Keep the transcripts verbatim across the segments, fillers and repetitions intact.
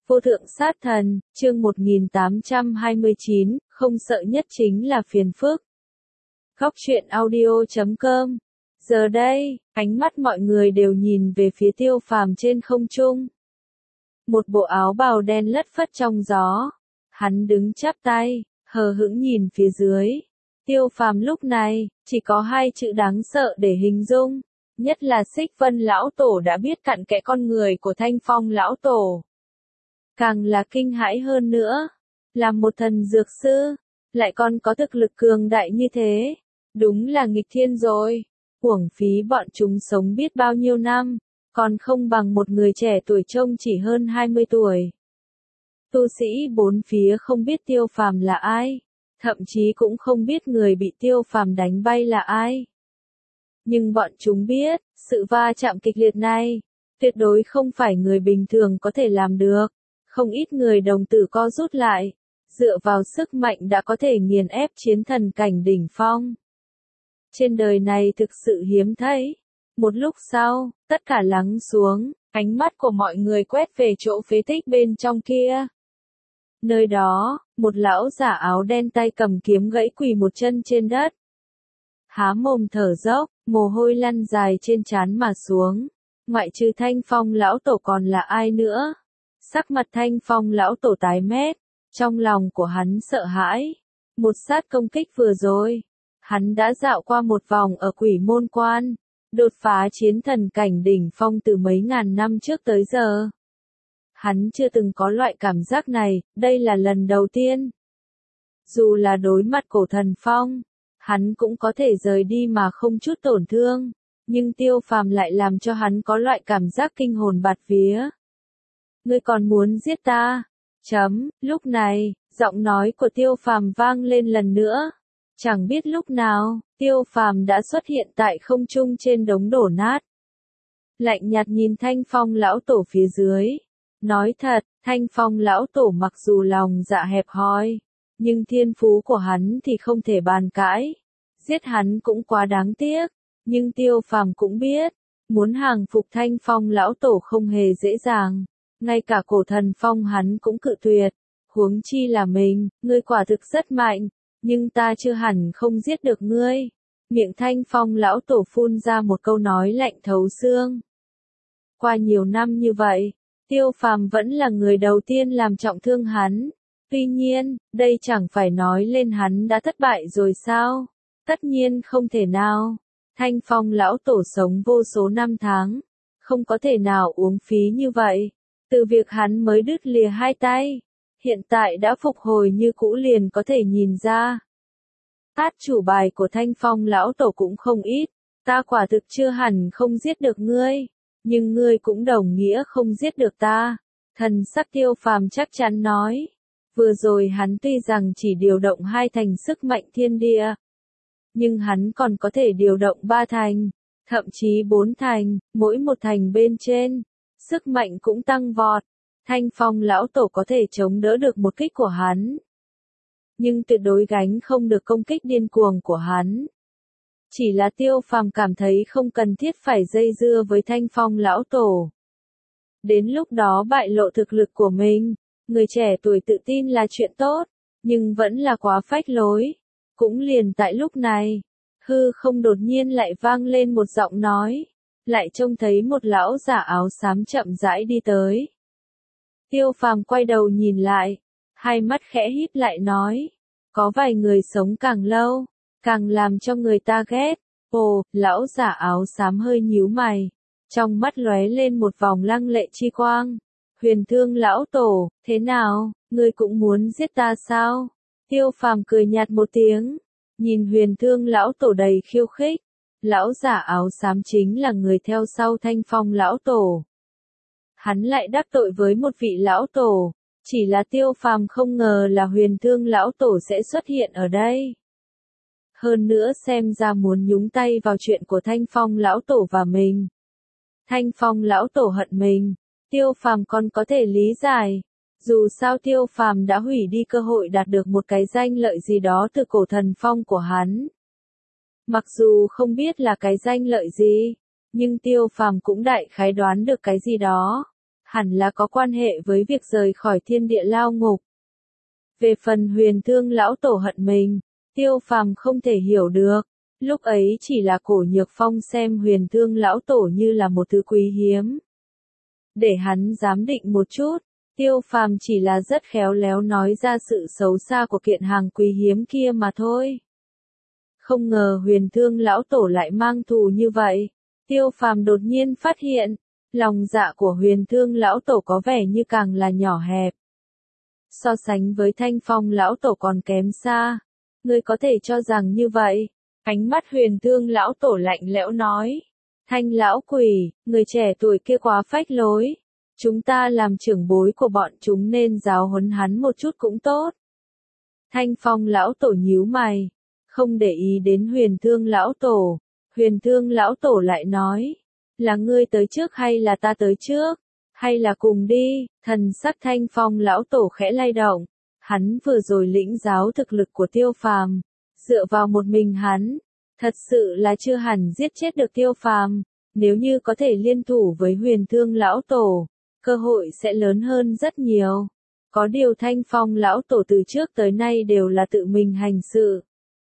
Vô thượng sát thần, chương một nghìn tám trăm hai mươi chín, không sợ nhất chính là phiền phức. Góc truyện audio chấm com. Giờ đây, ánh mắt mọi người đều nhìn về phía Tiêu Phàm trên không trung. Một bộ áo bào đen lất phất trong gió. Hắn đứng chắp tay, hờ hững nhìn phía dưới. Tiêu Phàm lúc này, chỉ có hai chữ đáng sợ để hình dung. Nhất là Xích Vân lão tổ đã biết cặn kẽ con người của Thanh Phong lão tổ. Càng là kinh hãi hơn nữa, là một thần dược sư, lại còn có thực lực cường đại như thế, đúng là nghịch thiên rồi, uổng phí bọn chúng sống biết bao nhiêu năm, còn không bằng một người trẻ tuổi trông chỉ hơn hai mươi tuổi. Tu sĩ bốn phía không biết Tiêu Phàm là ai, thậm chí cũng không biết người bị Tiêu Phàm đánh bay là ai. Nhưng bọn chúng biết, sự va chạm kịch liệt này, tuyệt đối không phải người bình thường có thể làm được. Không ít người đồng tử co rút lại, dựa vào sức mạnh đã có thể nghiền ép chiến thần cảnh đỉnh phong. Trên đời này thực sự hiếm thấy. Một lúc sau, tất cả lắng xuống, ánh mắt của mọi người quét về chỗ phế tích bên trong kia. Nơi đó, một lão giả áo đen tay cầm kiếm gãy quỳ một chân trên đất. Há mồm thở dốc, mồ hôi lăn dài trên trán mà xuống. Ngoại trừ Thanh Phong lão tổ còn là ai nữa? Sắc mặt Thanh Phong lão tổ tái mét, trong lòng của hắn sợ hãi. Một sát công kích vừa rồi, hắn đã dạo qua một vòng ở Quỷ Môn Quan, đột phá chiến thần cảnh đỉnh phong từ mấy ngàn năm trước tới giờ. Hắn chưa từng có loại cảm giác này, đây là lần đầu tiên. Dù là đối mặt cổ thần phong, hắn cũng có thể rời đi mà không chút tổn thương, nhưng Tiêu Phàm lại làm cho hắn có loại cảm giác kinh hồn bạt vía. Ngươi còn muốn giết ta? Chấm, lúc này, giọng nói của Tiêu Phàm vang lên lần nữa. Chẳng biết lúc nào, Tiêu Phàm đã xuất hiện tại không trung trên đống đổ nát. Lạnh nhạt nhìn Thanh Phong lão tổ phía dưới. Nói thật, Thanh Phong lão tổ mặc dù lòng dạ hẹp hòi, nhưng thiên phú của hắn thì không thể bàn cãi. Giết hắn cũng quá đáng tiếc, nhưng Tiêu Phàm cũng biết, muốn hàng phục Thanh Phong lão tổ không hề dễ dàng. Ngay cả cổ thần phong hắn cũng cự tuyệt, huống chi là mình, ngươi quả thực rất mạnh, nhưng ta chưa hẳn không giết được ngươi. Miệng Thanh Phong lão tổ phun ra một câu nói lạnh thấu xương. Qua nhiều năm như vậy, Tiêu Phàm vẫn là người đầu tiên làm trọng thương hắn. Tuy nhiên, đây chẳng phải nói lên hắn đã thất bại rồi sao? Tất nhiên không thể nào. Thanh Phong lão tổ sống vô số năm tháng, không có thể nào uống phí như vậy. Từ việc hắn mới đứt lìa hai tay, hiện tại đã phục hồi như cũ liền có thể nhìn ra. Át chủ bài của Thanh Phong lão tổ cũng không ít, ta quả thực chưa hẳn không giết được ngươi, nhưng ngươi cũng đồng nghĩa không giết được ta. Thần sắc Tiêu Phàm chắc chắn nói, vừa rồi hắn tuy rằng chỉ điều động hai thành sức mạnh thiên địa, nhưng hắn còn có thể điều động ba thành, thậm chí bốn thành, mỗi một thành bên trên. Sức mạnh cũng tăng vọt, Thanh Phong lão tổ có thể chống đỡ được một kích của hắn. Nhưng tuyệt đối gánh không được công kích điên cuồng của hắn. Chỉ là Tiêu Phàm cảm thấy không cần thiết phải dây dưa với Thanh Phong lão tổ. Đến lúc đó bại lộ thực lực của mình, người trẻ tuổi tự tin là chuyện tốt, nhưng vẫn là quá phách lối. Cũng liền tại lúc này, hư không đột nhiên lại vang lên một giọng nói. Lại trông thấy một lão giả áo xám chậm rãi đi tới. Tiêu Phàm quay đầu nhìn lại, hai mắt khẽ híp lại nói, có vài người sống càng lâu, càng làm cho người ta ghét. Ồ, lão giả áo xám hơi nhíu mày, trong mắt lóe lên một vòng lăng lệ chi quang. Huyền Thương lão tổ, thế nào, ngươi cũng muốn giết ta sao? Tiêu Phàm cười nhạt một tiếng, nhìn Huyền Thương lão tổ đầy khiêu khích. Lão giả áo xám chính là người theo sau Thanh Phong lão tổ. Hắn lại đắc tội với một vị lão tổ, chỉ là Tiêu Phàm không ngờ là Huyền Thương lão tổ sẽ xuất hiện ở đây. Hơn nữa xem ra muốn nhúng tay vào chuyện của Thanh Phong lão tổ và mình. Thanh Phong lão tổ hận mình, Tiêu Phàm còn có thể lý giải. Dù sao Tiêu Phàm đã hủy đi cơ hội đạt được một cái danh lợi gì đó từ cổ thần phong của hắn. Mặc dù không biết là cái danh lợi gì, nhưng Tiêu Phàm cũng đại khái đoán được cái gì đó. hẳn là có quan hệ với việc rời khỏi thiên địa lao ngục. Về phần huyền thương lão tổ hận mình, Tiêu Phàm không thể hiểu được, lúc ấy chỉ là Cổ Nhược Phong xem huyền thương lão tổ như là một thứ quý hiếm. Để hắn giám định một chút, Tiêu Phàm chỉ là rất khéo léo nói ra sự xấu xa của kiện hàng quý hiếm kia mà thôi. Không ngờ huyền thương lão tổ lại mang thù như vậy. Tiêu Phàm đột nhiên phát hiện, lòng dạ của huyền thương lão tổ có vẻ như càng là nhỏ hẹp. So sánh với Thanh Phong lão tổ còn kém xa. Ngươi có thể cho rằng như vậy. Ánh mắt huyền thương lão tổ lạnh lẽo nói. Thanh lão quỷ, người trẻ tuổi kia quá phách lối. Chúng ta làm trưởng bối của bọn chúng nên giáo huấn hắn một chút cũng tốt. Thanh Phong lão tổ nhíu mày, không để ý đến huyền thương lão tổ. Huyền thương lão tổ lại nói, là ngươi tới trước hay là ta tới trước, hay là cùng đi. Thần sắc Thanh Phong lão tổ khẽ lay động, hắn vừa rồi lĩnh giáo thực lực của Tiêu Phàm, dựa vào một mình hắn, thật sự là chưa hẳn giết chết được Tiêu Phàm, nếu như có thể liên thủ với huyền thương lão tổ, cơ hội sẽ lớn hơn rất nhiều. Có điều Thanh Phong lão tổ từ trước tới nay đều là tự mình hành sự,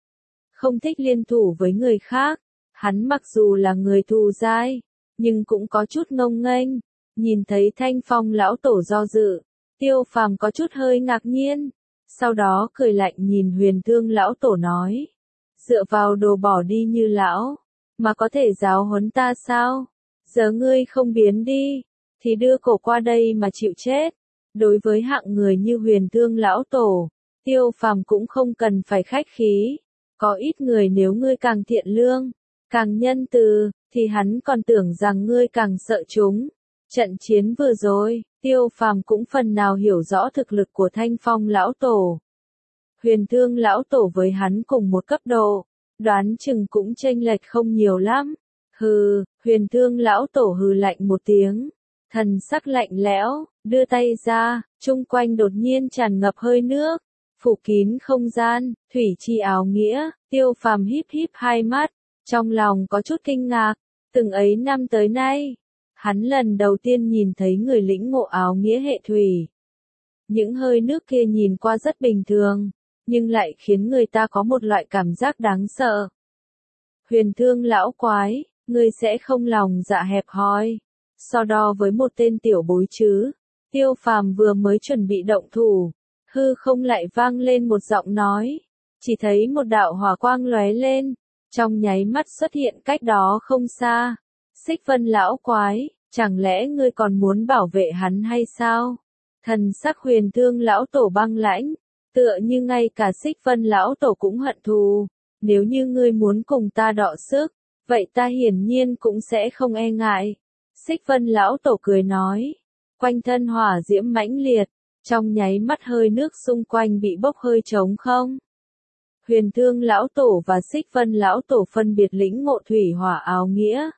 không thích liên thủ với người khác. Hắn mặc dù là người thù dai, nhưng cũng có chút ngông nghênh. Nhìn thấy Thanh Phong lão tổ do dự, Tiêu Phàm có chút hơi ngạc nhiên, sau đó cười lạnh nhìn huyền thương lão tổ nói, dựa vào đồ bỏ đi như lão, mà có thể giáo huấn ta sao? Giờ ngươi không biến đi, thì đưa cổ qua đây mà chịu chết. Đối với hạng người như huyền thương lão tổ, Tiêu Phàm cũng không cần phải khách khí. Có ít người nếu ngươi càng thiện lương, càng nhân từ, thì hắn còn tưởng rằng ngươi càng sợ chúng. Trận chiến vừa rồi, Tiêu Phàm cũng phần nào hiểu rõ thực lực của Thanh Phong lão tổ. Huyền thương lão tổ với hắn cùng một cấp độ, đoán chừng cũng chênh lệch không nhiều lắm. Hừ, huyền thương lão tổ hừ lạnh một tiếng, thần sắc lạnh lẽo, đưa tay ra, chung quanh đột nhiên tràn ngập hơi nước, phủ kín không gian, thủy chi áo nghĩa. Tiêu Phàm híp híp hai mắt, trong lòng có chút kinh ngạc, từng ấy năm tới nay, hắn lần đầu tiên nhìn thấy người lĩnh ngộ áo nghĩa hệ thủy. Những hơi nước kia nhìn qua rất bình thường, nhưng lại khiến người ta có một loại cảm giác đáng sợ. Huyền thương lão quái, ngươi sẽ không lòng dạ hẹp hòi, so đo với một tên tiểu bối chứ? Tiêu Phàm vừa mới chuẩn bị động thủ, hư không lại vang lên một giọng nói, chỉ thấy một đạo hỏa quang lóe lên, trong nháy mắt xuất hiện cách đó không xa. Xích Vân lão quái, chẳng lẽ ngươi còn muốn bảo vệ hắn hay sao? Thần sắc huyền thương lão tổ băng lãnh, tựa như ngay cả Xích Vân lão tổ cũng hận thù. Nếu như ngươi muốn cùng ta đọ sức, vậy ta hiển nhiên cũng sẽ không e ngại. Xích Vân lão tổ cười nói, quanh thân hỏa diễm mãnh liệt, trong nháy mắt hơi nước xung quanh bị bốc hơi trống không. Huyền thương lão tổ và Xích Vân lão tổ phân biệt lĩnh ngộ thủy hỏa áo nghĩa.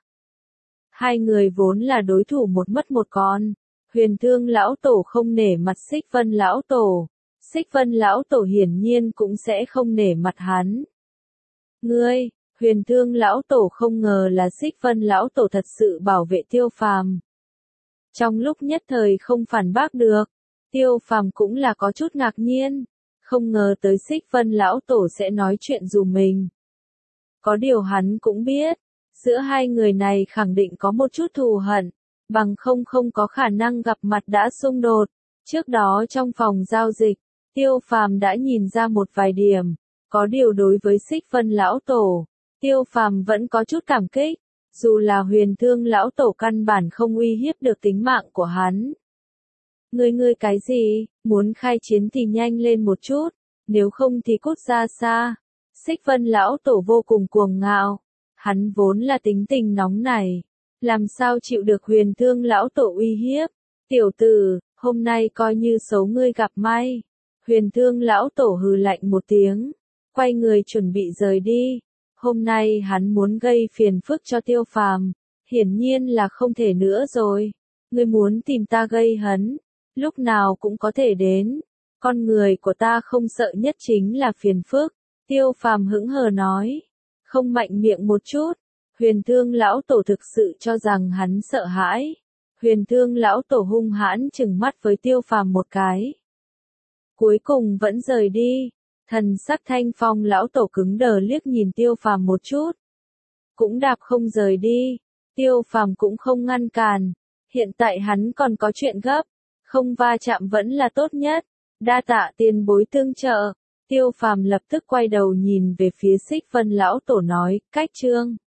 Hai người vốn là đối thủ một mất một còn. Huyền thương lão tổ không nể mặt Xích Vân lão tổ, Xích Vân lão tổ hiển nhiên cũng sẽ không nể mặt hắn. Ngươi, huyền thương lão tổ không ngờ là Xích Vân lão tổ thật sự bảo vệ Tiêu Phàm. Trong lúc nhất thời không phản bác được, Tiêu Phàm cũng là có chút ngạc nhiên, không ngờ tới Xích Vân lão tổ sẽ nói chuyện dùm mình. Có điều hắn cũng biết, giữa hai người này khẳng định có một chút thù hận, bằng không không có khả năng gặp mặt đã xung đột. Trước đó trong phòng giao dịch, Tiêu Phàm đã nhìn ra một vài điểm, có điều đối với Xích Vân lão tổ, Tiêu Phàm vẫn có chút cảm kích, dù là huyền thương lão tổ căn bản không uy hiếp được tính mạng của hắn. Ngươi ngươi cái gì, muốn khai chiến thì nhanh lên một chút, nếu không thì cút ra xa. Xích Vân lão tổ vô cùng cuồng ngạo, hắn vốn là tính tình nóng này, làm sao chịu được huyền thương lão tổ uy hiếp. Tiểu tử, hôm nay coi như xấu ngươi gặp may. Huyền thương lão tổ hừ lạnh một tiếng, quay người chuẩn bị rời đi. Hôm nay hắn muốn gây phiền phức cho Tiêu Phàm, hiển nhiên là không thể nữa rồi. Ngươi muốn tìm ta gây hấn, lúc nào cũng có thể đến. Con người của ta không sợ nhất chính là phiền phức. Tiêu Phàm hững hờ nói, không mạnh miệng một chút. Huyền thương lão tổ thực sự cho rằng hắn sợ hãi. Huyền Thương lão tổ hung hãn trừng mắt với Tiêu Phàm một cái. Cuối cùng vẫn rời đi. Thần sắc Thanh Phong lão tổ cứng đờ liếc nhìn Tiêu Phàm một chút. Cũng đạp không rời đi. Tiêu Phàm cũng không ngăn cản. Hiện tại hắn còn có chuyện gấp. Không va chạm vẫn là tốt nhất. Đa tạ tiền bối tương trợ. Tiêu Phàm lập tức quay đầu nhìn về phía Xích Vân lão tổ nói, cách trương.